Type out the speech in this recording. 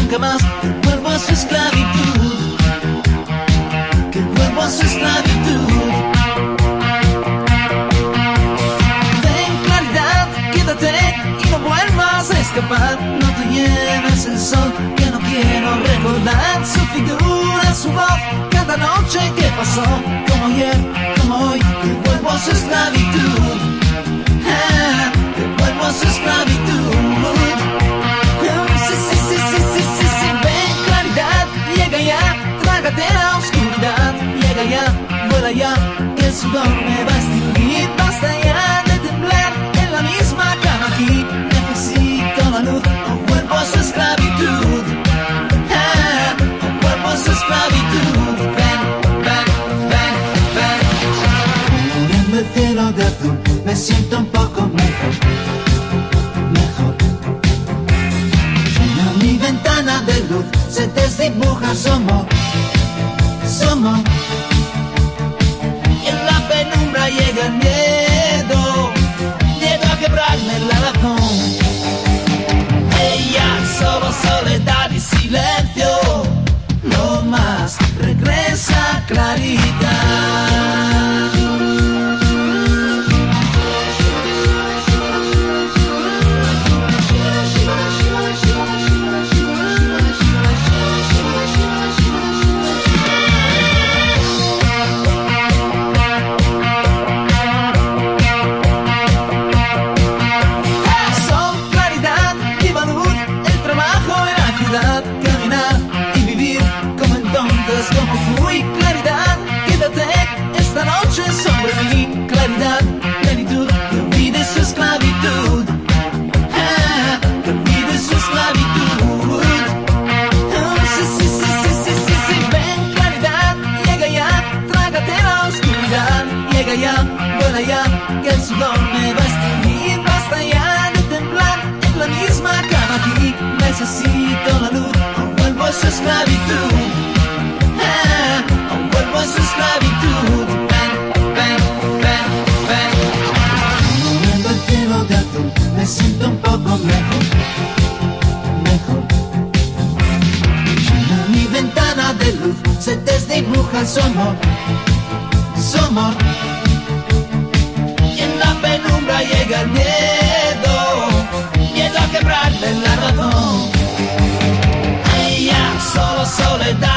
nunca más, que vuelvo a su esclavitud, que vuelvo a su esclavitud. Ten claridad, quédate y no vuelvas a escapar. No te lleves el sol, que no quiero recordar su figura, su voz, cada noche que pasó, como ayer, como hoy, que vuelvo a su esclavitud, que vuelvo a su esclavitud. Sí, sí, sí, sí, sí, sí, sí, ven claridad, llega ya, trágate la oscuridad, llega ya, vuela ya, que el sudor me va a extinguir, basta ya de temblar en la misma cama aquí, necesito la luz, o vuelvo a su esclavitud, o vuelvo a su esclavitud. Ven, ven, ven, ven. Cubriendo el cielo de azul, me siento un poco mejor, mejor. En mi ventana de luz se desdibuja su amor, su amor. Y en la penumbra llega el miedo, miedo a quebrarme la razón. Ella solo soledad y silencio, no más, regresa claridad. Caminar y vivir como entonces, como fui. Claridad, quédate esta noche sobre mí. Claridad, plenitud, que olvide su esclavitud, que olvide su esclavitud. Sí, sí, sí, sí, sí, sí, sí, ven claridad, llega ya, trágate la oscuridad, llega ya, vuela ya, que el sudor me va a extinguir, basta ya de temblar en la misma cama aquí, necesito la luz, o vuelvo a su esclavitud, o vuelvo a su esclavitud. Ven, ven, ven, ven. Moviendo el cielo de azul, me siento un poco mejor, mejor. En mi ventana de luz se desdibuja su amor, su amor. Y en la penumbra llega el miedo, miedo a quebrarle la razón. Ella solo soledad